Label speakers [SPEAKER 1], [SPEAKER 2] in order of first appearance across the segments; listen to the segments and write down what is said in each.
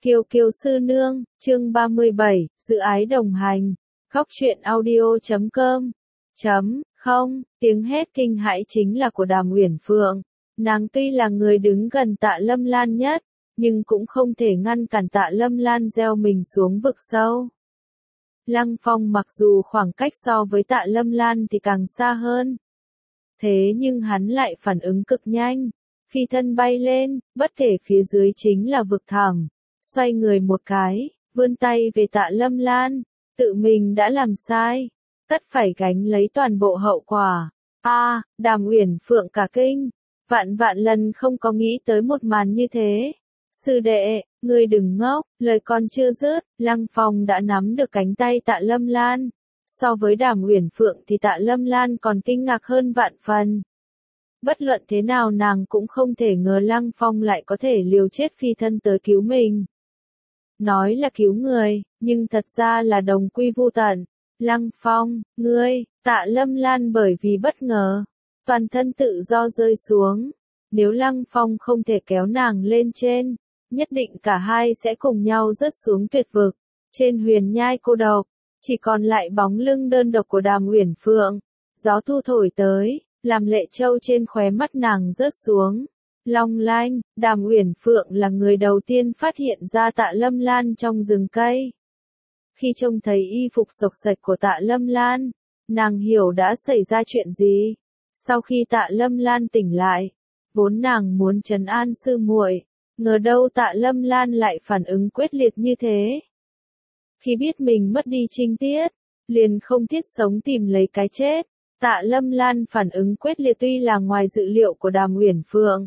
[SPEAKER 1] Kiều Kiều sư nương, chương 37, dự ái đồng hành. Góc truyện audio.com. Không, tiếng hét kinh hãi chính là của Đàm Uyển Phượng. Nàng tuy là người đứng gần Tạ Lâm Lan nhất, nhưng cũng không thể ngăn cản Tạ Lâm Lan gieo mình xuống vực sâu. Lăng Phong mặc dù khoảng cách so với Tạ Lâm Lan thì càng xa hơn. Thế nhưng hắn lại phản ứng cực nhanh, phi thân bay lên, bất kể phía dưới chính là vực thẳm. Xoay người một cái, vươn tay về Tạ Lâm Lan, tự mình đã làm sai, tất phải gánh lấy toàn bộ hậu quả. Đàm Uyển Phượng cả kinh, vạn vạn lần không có nghĩ tới một màn như thế. Sư đệ, ngươi đừng ngốc, lời còn chưa dứt, Lăng Phong đã nắm được cánh tay Tạ Lâm Lan. So với Đàm Uyển Phượng thì Tạ Lâm Lan còn kinh ngạc hơn vạn phần. Bất luận thế nào nàng cũng không thể ngờ Lăng Phong lại có thể liều chết phi thân tới cứu mình. Nói là cứu người, nhưng thật ra là đồng quy vu tận. Lăng Phong, ngươi, Tạ Lâm Lan bởi vì bất ngờ, toàn thân tự do rơi xuống. Nếu Lăng Phong không thể kéo nàng lên trên, nhất định cả hai sẽ cùng nhau rớt xuống tuyệt vực. Trên huyền nhai cô độc, chỉ còn lại bóng lưng đơn độc của Đàm Uyển Phượng. Gió thu thổi tới, làm lệ châu trên khóe mắt nàng rớt xuống. Long lanh, Đàm Uyển Phượng là người đầu tiên phát hiện ra Tạ Lâm Lan trong rừng cây. Khi trông thấy y phục xộc xệch của Tạ Lâm Lan, nàng hiểu đã xảy ra chuyện gì. Sau khi Tạ Lâm Lan tỉnh lại, vốn nàng muốn trấn an sư muội, ngờ đâu Tạ Lâm Lan lại phản ứng quyết liệt như thế. Khi biết mình mất đi trinh tiết, liền không thiết sống tìm lấy cái chết. Tạ Lâm Lan phản ứng quyết liệt tuy là ngoài dự liệu của Đàm Uyển Phượng.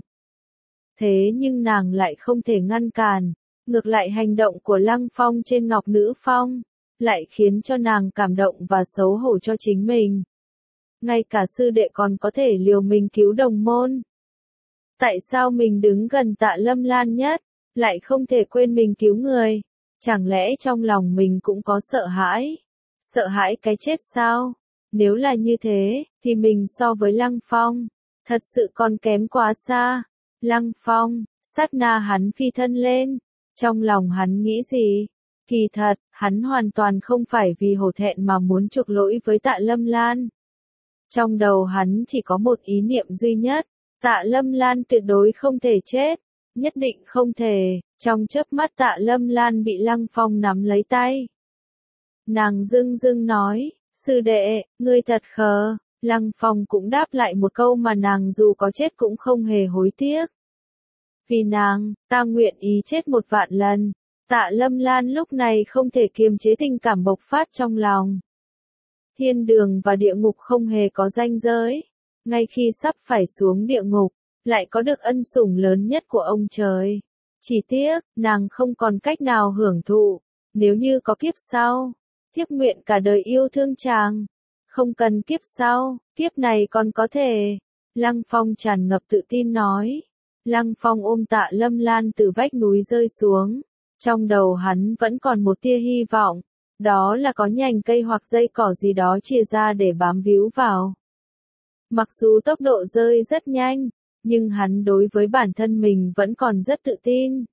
[SPEAKER 1] Thế nhưng nàng lại không thể ngăn cản, ngược lại hành động của Lăng Phong trên Ngọc Nữ Phong, lại khiến cho nàng cảm động và xấu hổ cho chính mình. Ngay cả sư đệ còn có thể liều mình cứu đồng môn. Tại sao mình đứng gần Tạ Lâm Lan nhất, lại không thể quên mình cứu người? Chẳng lẽ trong lòng mình cũng có sợ hãi? Sợ hãi cái chết sao? Nếu là như thế, thì mình so với Lăng Phong, thật sự còn kém quá xa. Lăng Phong, sát na hắn phi thân lên, trong lòng hắn nghĩ gì? Kỳ thật, hắn hoàn toàn không phải vì hổ thẹn mà muốn chuộc lỗi với Tạ Lâm Lan. Trong đầu hắn chỉ có một ý niệm duy nhất, Tạ Lâm Lan tuyệt đối không thể chết, nhất định không thể. Trong chớp mắt Tạ Lâm Lan bị Lăng Phong nắm lấy tay. Nàng dưng dưng nói, sư đệ, ngươi thật khờ. Lăng Phong cũng đáp lại một câu mà nàng dù có chết cũng không hề hối tiếc. Vì nàng, ta nguyện ý chết 1.000.000 lần. Tạ Lâm Lan lúc này không thể kiềm chế tình cảm bộc phát trong lòng. Thiên đường và địa ngục không hề có ranh giới. Ngay khi sắp phải xuống địa ngục, lại có được ân sủng lớn nhất của ông trời. Chỉ tiếc, nàng không còn cách nào hưởng thụ. Nếu như có kiếp sau, thiếp nguyện cả đời yêu thương chàng. Không cần kiếp sau, kiếp này còn có thể. Lăng Phong tràn ngập tự tin nói. Lăng Phong ôm Tạ Lâm Lan từ vách núi rơi xuống. Trong đầu hắn vẫn còn một tia hy vọng. Đó là có nhành cây hoặc dây cỏ gì đó chia ra để bám víu vào. Mặc dù tốc độ rơi rất nhanh, nhưng hắn đối với bản thân mình vẫn còn rất tự tin.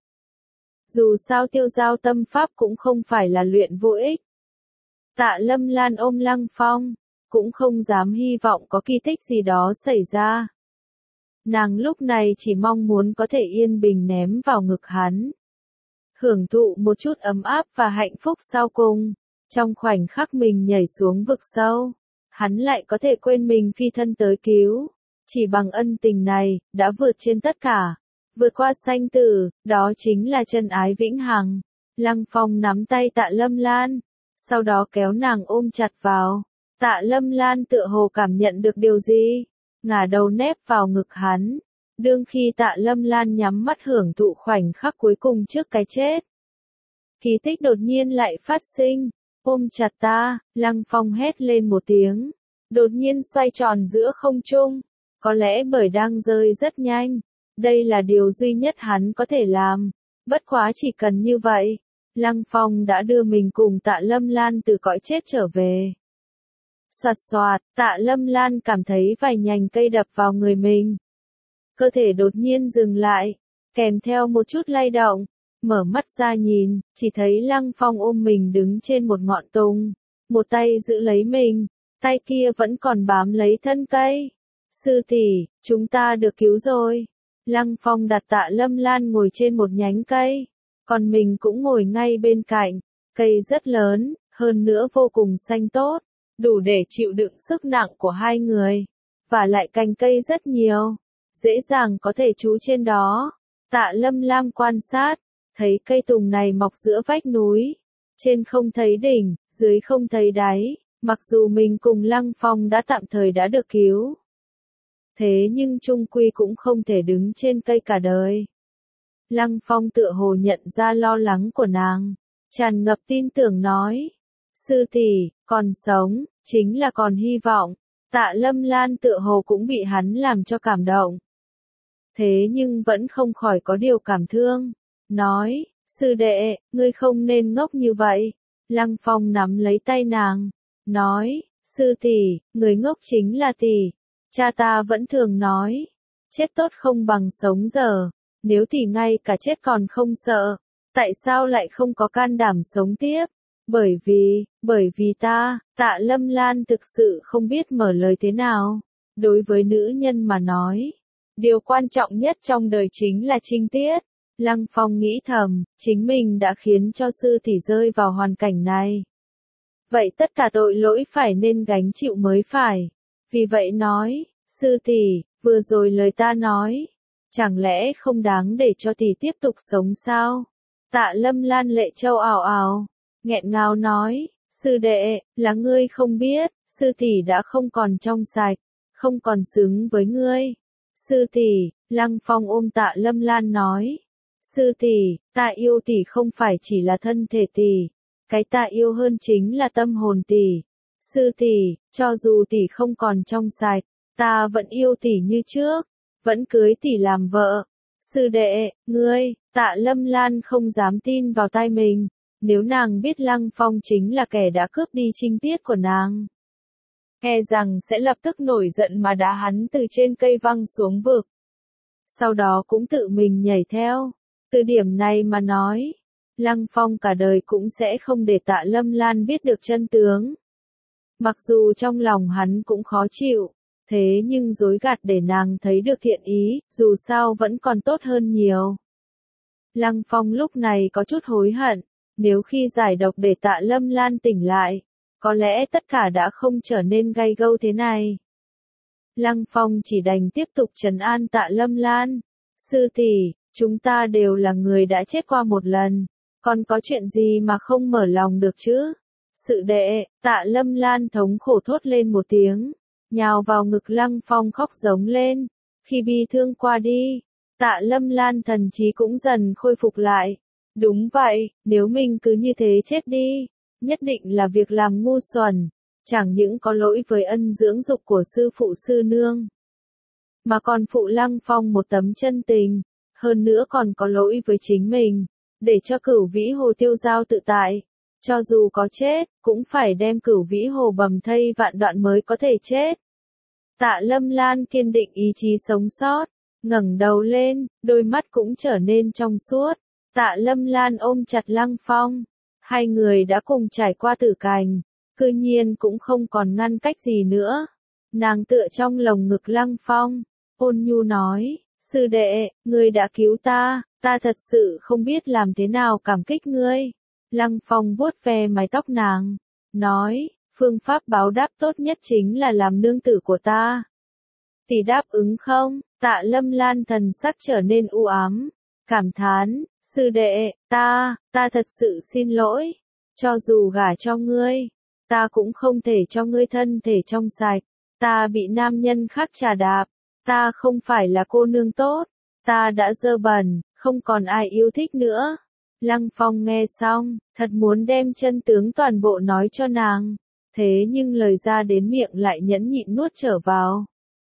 [SPEAKER 1] Dù sao tiêu giao tâm pháp cũng không phải là luyện vô ích. Tạ Lâm Lan ôm Lăng Phong, cũng không dám hy vọng có kỳ tích gì đó xảy ra. Nàng lúc này chỉ mong muốn có thể yên bình ném vào ngực hắn. Hưởng thụ một chút ấm áp và hạnh phúc sau cùng. Trong khoảnh khắc mình nhảy xuống vực sâu, hắn lại có thể quên mình phi thân tới cứu. Chỉ bằng ân tình này, đã vượt trên tất cả. Vượt qua sanh tử, đó chính là chân ái vĩnh hằng. Lăng Phong nắm tay Tạ Lâm Lan, sau đó kéo nàng ôm chặt vào. Tạ Lâm Lan tựa hồ cảm nhận được điều gì, ngả đầu nép vào ngực hắn. Đương khi Tạ Lâm Lan nhắm mắt hưởng thụ khoảnh khắc cuối cùng trước cái chết. Kỳ tích đột nhiên lại phát sinh, ôm chặt ta, Lăng Phong hét lên một tiếng, đột nhiên xoay tròn giữa không trung, có lẽ bởi đang rơi rất nhanh, đây là điều duy nhất hắn có thể làm, bất quá chỉ cần như vậy, Lăng Phong đã đưa mình cùng Tạ Lâm Lan từ cõi chết trở về. Soạt soạt, Tạ Lâm Lan cảm thấy vài nhành cây đập vào người mình. Cơ thể đột nhiên dừng lại, kèm theo một chút lay động, mở mắt ra nhìn, chỉ thấy Lăng Phong ôm mình đứng trên một ngọn tùng, một tay giữ lấy mình, tay kia vẫn còn bám lấy thân cây. Sư tỷ, chúng ta được cứu rồi. Lăng Phong đặt Tạ Lâm Lan ngồi trên một nhánh cây, còn mình cũng ngồi ngay bên cạnh. Cây rất lớn, hơn nữa vô cùng xanh tốt, đủ để chịu đựng sức nặng của hai người. Và lại cành cây rất nhiều, dễ dàng có thể trú trên đó. Tạ Lâm Lam quan sát, thấy cây tùng này mọc giữa vách núi. Trên không thấy đỉnh, dưới không thấy đáy, mặc dù mình cùng Lăng Phong đã tạm thời đã được cứu. Thế nhưng chung quy cũng không thể đứng trên cây cả đời. Lăng Phong tựa hồ nhận ra lo lắng của nàng, tràn ngập tin tưởng nói. Sư tỷ, còn sống, chính là còn hy vọng. Tạ Lâm Lan tựa hồ cũng bị hắn làm cho cảm động. Thế nhưng vẫn không khỏi có điều cảm thương. Nói, sư đệ, ngươi không nên ngốc như vậy. Lăng Phong nắm lấy tay nàng. Nói, sư tỷ, người ngốc chính là tỷ. Cha ta vẫn thường nói, chết tốt không bằng sống dở. Nếu tỷ ngay cả chết còn không sợ, tại sao lại không có can đảm sống tiếp? Bởi vì ta, Tạ Lâm Lan thực sự không biết mở lời thế nào. Đối với nữ nhân mà nói, điều quan trọng nhất trong đời chính là trinh tiết. Lăng Phong nghĩ thầm, chính mình đã khiến cho sư tỷ rơi vào hoàn cảnh này. Vậy tất cả tội lỗi phải nên gánh chịu mới phải. Vì vậy nói, sư tỷ, vừa rồi lời ta nói, chẳng lẽ không đáng để cho tỷ tiếp tục sống sao? Tạ Lâm Lan lệ châu ào ào, nghẹn ngào nói, sư đệ, là ngươi không biết, sư tỷ đã không còn trong sạch, không còn xứng với ngươi. Sư tỷ, Lăng Phong ôm Tạ Lâm Lan nói, sư tỷ, ta yêu tỷ không phải chỉ là thân thể tỷ, cái ta yêu hơn chính là tâm hồn tỷ. Sư tỷ, cho dù tỷ không còn trong sạch, ta vẫn yêu tỷ như trước, vẫn cưới tỷ làm vợ. Sư đệ, ngươi, Tạ Lâm Lan không dám tin vào tai mình, nếu nàng biết Lăng Phong chính là kẻ đã cướp đi trinh tiết của nàng, e rằng sẽ lập tức nổi giận mà đá hắn từ trên cây văng xuống vực. Sau đó cũng tự mình nhảy theo. Từ điểm này mà nói, Lăng Phong cả đời cũng sẽ không để Tạ Lâm Lan biết được chân tướng. Mặc dù trong lòng hắn cũng khó chịu, thế nhưng dối gạt để nàng thấy được thiện ý, dù sao vẫn còn tốt hơn nhiều. Lăng Phong lúc này có chút hối hận, nếu khi giải độc để Tạ Lâm Lan tỉnh lại, có lẽ tất cả đã không trở nên gay gâu thế này. Lăng Phong chỉ đành tiếp tục trấn an Tạ Lâm Lan. Sư tỷ, chúng ta đều là người đã chết qua một lần, còn có chuyện gì mà không mở lòng được chứ? Sự đệ, Tạ Lâm Lan thống khổ thốt lên một tiếng, nhào vào ngực Lăng Phong khóc giống lên. Khi bi thương qua đi, Tạ Lâm Lan thần trí cũng dần khôi phục lại. Đúng vậy, nếu mình cứ như thế chết đi, nhất định là việc làm ngu xuẩn, chẳng những có lỗi với ân dưỡng dục của sư phụ sư nương, mà còn phụ Lăng Phong một tấm chân tình, hơn nữa còn có lỗi với chính mình, để cho Cửu Vĩ Hồ tiêu dao tự tại. Cho dù có chết, cũng phải đem Cửu Vĩ Hồ bầm thây vạn đoạn mới có thể chết. Tạ Lâm Lan kiên định ý chí sống sót, ngẩng đầu lên, đôi mắt cũng trở nên trong suốt. Tạ Lâm Lan ôm chặt Lăng Phong, hai người đã cùng trải qua tử cảnh, cư nhiên cũng không còn ngăn cách gì nữa. Nàng tựa trong lồng ngực Lăng Phong, ôn nhu nói, sư đệ, ngươi đã cứu ta thật sự không biết làm thế nào cảm kích ngươi. Lăng Phong vuốt ve mái tóc nàng, nói, phương pháp báo đáp tốt nhất chính là làm nương tử của ta. Tỷ đáp ứng không? Tạ Lâm Lan thần sắc trở nên u ám, cảm thán, sư đệ, ta thật sự xin lỗi. Cho dù gả cho ngươi, ta cũng không thể cho ngươi thân thể trong sạch. Ta bị nam nhân khác trà đạp, ta không phải là cô nương tốt, ta đã dơ bẩn, không còn ai yêu thích nữa. Lăng Phong nghe xong, thật muốn đem chân tướng toàn bộ nói cho nàng, thế nhưng lời ra đến miệng lại nhẫn nhịn nuốt trở vào.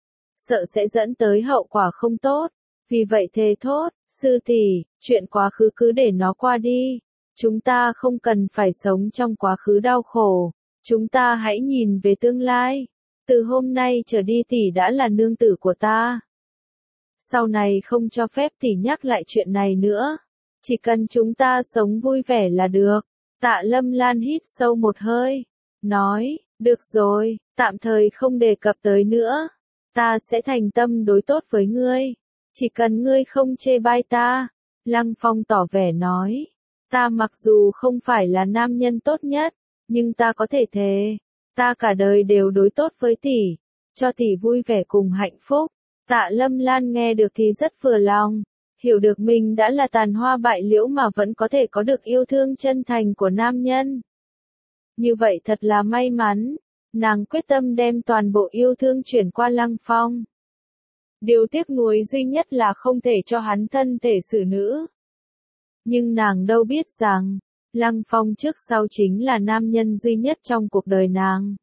[SPEAKER 1] Sợ sẽ dẫn tới hậu quả không tốt, vì vậy thề thốt, sư tỷ, chuyện quá khứ cứ để nó qua đi. Chúng ta không cần phải sống trong quá khứ đau khổ, chúng ta hãy nhìn về tương lai. Từ hôm nay trở đi tỷ đã là nương tử của ta. Sau này không cho phép tỷ nhắc lại chuyện này nữa. Chỉ cần chúng ta sống vui vẻ là được. Tạ Lâm Lan hít sâu một hơi, nói, được rồi, tạm thời không đề cập tới nữa. Ta sẽ thành tâm đối tốt với ngươi. Chỉ cần ngươi không chê bai ta. Lăng Phong tỏ vẻ nói, ta mặc dù không phải là nam nhân tốt nhất, nhưng ta có thể thề, ta cả đời đều đối tốt với tỷ, cho tỷ vui vẻ cùng hạnh phúc. Tạ Lâm Lan nghe được thì rất vừa lòng, hiểu được mình đã là tàn hoa bại liễu mà vẫn có thể có được yêu thương chân thành của nam nhân. Như vậy thật là may mắn, nàng quyết tâm đem toàn bộ yêu thương chuyển qua Lăng Phong. Điều tiếc nuối duy nhất là không thể cho hắn thân thể xử nữ. Nhưng nàng đâu biết rằng, Lăng Phong trước sau chính là nam nhân duy nhất trong cuộc đời nàng.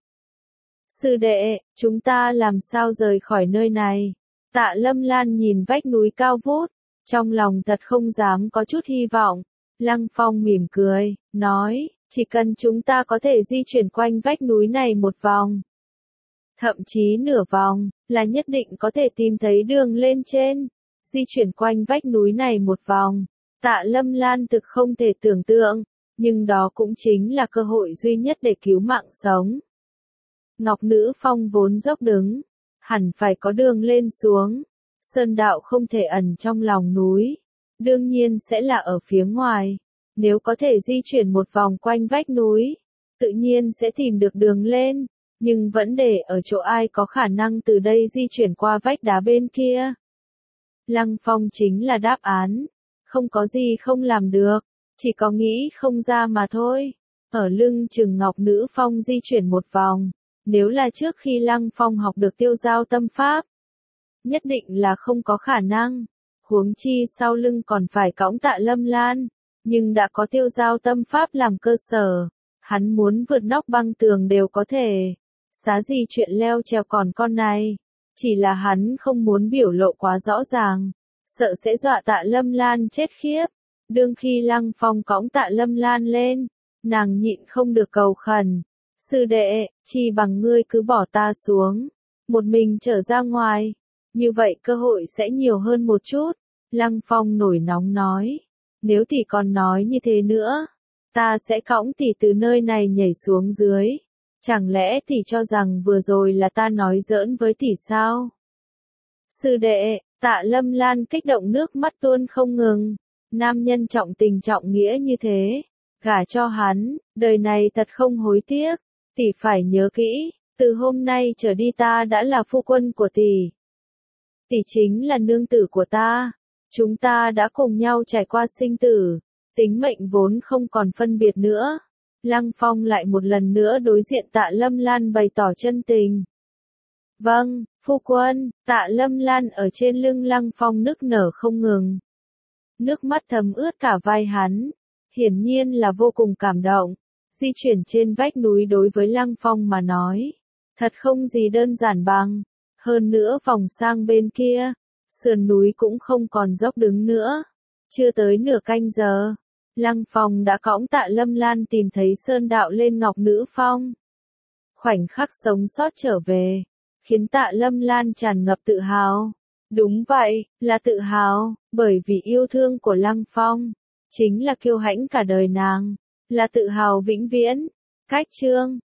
[SPEAKER 1] Sư đệ, chúng ta làm sao rời khỏi nơi này? Tạ Lâm Lan nhìn vách núi cao vút, trong lòng thật không dám có chút hy vọng. Lăng Phong mỉm cười, nói, chỉ cần chúng ta có thể di chuyển quanh vách núi này một vòng, thậm chí nửa vòng, là nhất định có thể tìm thấy đường lên trên. Di chuyển quanh vách núi này một vòng, Tạ Lâm Lan thực không thể tưởng tượng, nhưng đó cũng chính là cơ hội duy nhất để cứu mạng sống. Ngọc Nữ Phong vốn dốc đứng, hẳn phải có đường lên xuống. Sơn đạo không thể ẩn trong lòng núi, đương nhiên sẽ là ở phía ngoài. Nếu có thể di chuyển một vòng quanh vách núi, tự nhiên sẽ tìm được đường lên, nhưng vấn đề ở chỗ ai có khả năng từ đây di chuyển qua vách đá bên kia. Lăng Phong chính là đáp án, không có gì không làm được, chỉ có nghĩ không ra mà thôi. Ở lưng chừng Ngọc Nữ Phong di chuyển một vòng, nếu là trước khi Lăng Phong học được tiêu giao tâm pháp, nhất định là không có khả năng. Huống chi sau lưng còn phải cõng Tạ Lâm Lan, nhưng đã có tiêu giao tâm pháp làm cơ sở, hắn muốn vượt nóc băng tường đều có thể. Xá gì chuyện leo trèo còn con này, chỉ là hắn không muốn biểu lộ quá rõ ràng, sợ sẽ dọa Tạ Lâm Lan chết khiếp. Đương khi Lăng Phong cõng Tạ Lâm Lan lên, nàng nhịn không được cầu khẩn, sư đệ, chi bằng ngươi cứ bỏ ta xuống, một mình trở ra ngoài, như vậy cơ hội sẽ nhiều hơn một chút. Lăng Phong nổi nóng nói, nếu tỷ còn nói như thế nữa, ta sẽ cõng tỷ từ nơi này nhảy xuống dưới. Chẳng lẽ tỷ cho rằng vừa rồi là ta nói giỡn với tỷ sao? Sư đệ, Tạ Lâm Lan kích động nước mắt tuôn không ngừng. Nam nhân trọng tình trọng nghĩa như thế, gả cho hắn, đời này thật không hối tiếc. Tỷ phải nhớ kỹ, từ hôm nay trở đi ta đã là phu quân của tỷ. Tỷ chính là nương tử của ta. Chúng ta đã cùng nhau trải qua sinh tử, tính mệnh vốn không còn phân biệt nữa. Lăng Phong lại một lần nữa đối diện Tạ Lâm Lan bày tỏ chân tình. Vâng, phu quân. Tạ Lâm Lan ở trên lưng Lăng Phong nức nở không ngừng. Nước mắt thấm ướt cả vai hắn, hiển nhiên là vô cùng cảm động. Di chuyển trên vách núi đối với Lăng Phong mà nói, thật không gì đơn giản bằng. Hơn nữa vòng sang bên kia, sườn núi cũng không còn dốc đứng nữa. Chưa tới nửa canh giờ, Lăng Phong đã cõng Tạ Lâm Lan tìm thấy sơn đạo lên Ngọc Nữ Phong. Khoảnh khắc sống sót trở về, khiến Tạ Lâm Lan tràn ngập tự hào. Đúng vậy, là tự hào, bởi vì yêu thương của Lăng Phong, chính là kiêu hãnh cả đời nàng, là tự hào vĩnh viễn. Cách chương